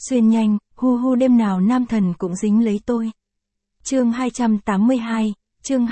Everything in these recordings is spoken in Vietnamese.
Xuyên nhanh, hu hu đêm nào nam thần cũng dính lấy tôi. Chương 282, chương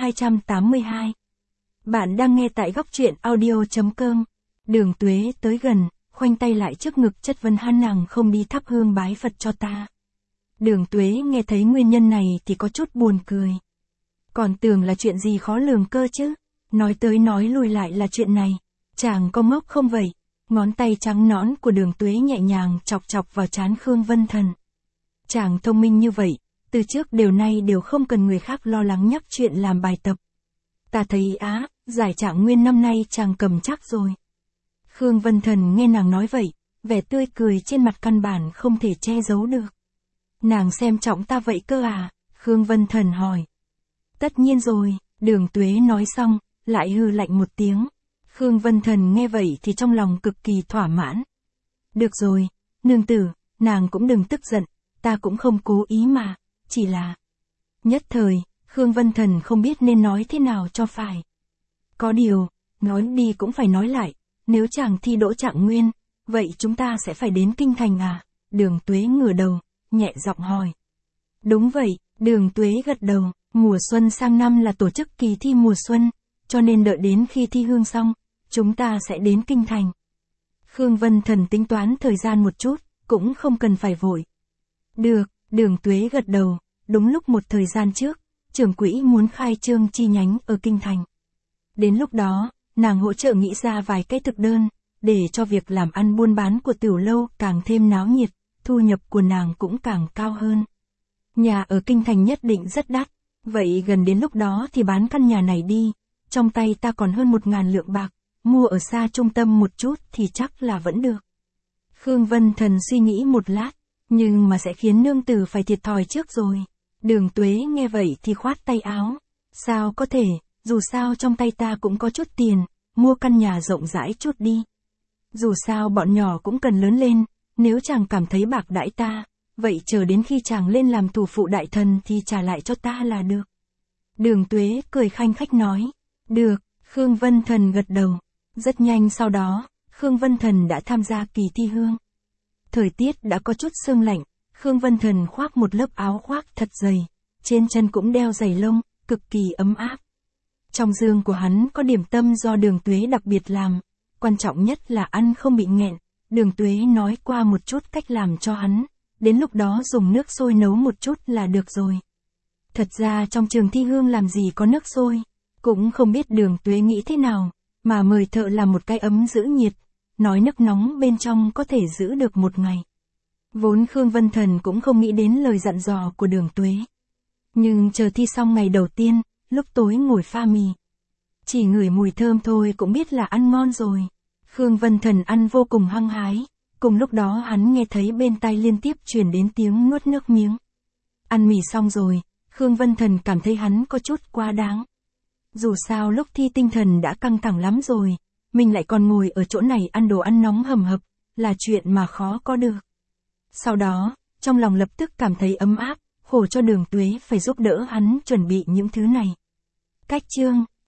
282. Bạn đang nghe tại góc truyện audio.com. Đường Tuế tới gần, khoanh tay lại trước ngực chất vấn hắn nàng không đi thắp hương bái Phật cho ta. Đường Tuế nghe thấy nguyên nhân này thì có chút buồn cười. Còn tưởng là chuyện gì khó lường cơ chứ. Nói tới nói lui lại là chuyện này. Chàng có ngốc không vậy? Ngón tay trắng nõn của Đường Tuế nhẹ nhàng chọc chọc vào trán Khương Vân Thần. Chàng thông minh như vậy, từ trước đều nay đều không cần người khác lo lắng nhắc chuyện làm bài tập. Ta thấy giải Trạng Nguyên năm nay chàng cầm chắc rồi. Khương Vân Thần nghe nàng nói vậy, vẻ tươi cười trên mặt căn bản không thể che giấu được. Nàng xem trọng ta vậy cơ à? Khương Vân Thần hỏi. Tất nhiên rồi, Đường Tuế nói xong, lại hừ lạnh một tiếng. Khương Vân Thần nghe vậy thì trong lòng cực kỳ thỏa mãn. Được rồi, nương tử, nàng cũng đừng tức giận, ta cũng không cố ý mà, chỉ là... Nhất thời, Khương Vân Thần không biết nên nói thế nào cho phải. Có điều, nói đi cũng phải nói lại, nếu chàng thi đỗ Trạng Nguyên, vậy chúng ta sẽ phải đến Kinh Thành à? Đường Tuế ngửa đầu, nhẹ giọng hỏi. Đúng vậy, Đường Tuế gật đầu, mùa xuân sang năm là tổ chức kỳ thi mùa xuân, cho nên đợi đến khi thi hương xong, chúng ta sẽ đến Kinh Thành. Khương Vân Thần tính toán thời gian một chút, cũng không cần phải vội. Được, Đường Tuế gật đầu, đúng lúc một thời gian trước, trưởng quỹ muốn khai trương chi nhánh ở Kinh Thành. Đến lúc đó, nàng hỗ trợ nghĩ ra vài cái thực đơn, để cho việc làm ăn buôn bán của tiểu lâu càng thêm náo nhiệt, thu nhập của nàng cũng càng cao hơn. Nhà ở Kinh Thành nhất định rất đắt, vậy gần đến lúc đó thì bán căn nhà này đi, trong tay ta còn hơn 1.000 lượng bạc, mua ở xa trung tâm một chút thì chắc là vẫn được. Khương Vân Thần suy nghĩ một lát, nhưng mà sẽ khiến nương tử phải thiệt thòi trước rồi. Đường Tuế nghe vậy thì khoát tay áo. Sao có thể, dù sao trong tay ta cũng có chút tiền, mua căn nhà rộng rãi chút đi. Dù sao bọn nhỏ cũng cần lớn lên, nếu chàng cảm thấy bạc đãi ta, vậy chờ đến khi chàng lên làm thủ phụ đại thần thì trả lại cho ta là được. Đường Tuế cười khanh khách nói. Được, Khương Vân Thần gật đầu. Rất nhanh sau đó, Khương Vân Thần đã tham gia kỳ thi hương. Thời tiết đã có chút sương lạnh, Khương Vân Thần khoác một lớp áo khoác thật dày, trên chân cũng đeo giày lông, cực kỳ ấm áp. Trong giường của hắn có điểm tâm do Đường Tuế đặc biệt làm, quan trọng nhất là ăn không bị nghẹn. Đường Tuế nói qua một chút cách làm cho hắn, đến lúc đó dùng nước sôi nấu một chút là được rồi. Thật ra trong trường thi hương làm gì có nước sôi, cũng không biết Đường Tuế nghĩ thế nào, mà mời thợ làm một cái ấm giữ nhiệt, nói nước nóng bên trong có thể giữ được một ngày. Vốn Khương Vân Thần cũng không nghĩ đến lời dặn dò của Đường Tuế. Nhưng chờ thi xong ngày đầu tiên, lúc tối ngồi pha mì, chỉ ngửi mùi thơm thôi cũng biết là ăn ngon rồi. Khương Vân Thần ăn vô cùng hăng hái, cùng lúc đó hắn nghe thấy bên tai liên tiếp truyền đến tiếng nuốt nước miếng. Ăn mì xong rồi, Khương Vân Thần cảm thấy hắn có chút quá đáng. Dù sao lúc thi tinh thần đã căng thẳng lắm rồi, mình lại còn ngồi ở chỗ này ăn đồ ăn nóng hầm hập, là chuyện mà khó có được. Sau đó, trong lòng lập tức cảm thấy ấm áp, khổ cho Đường Tuế phải giúp đỡ hắn chuẩn bị những thứ này. Cách chương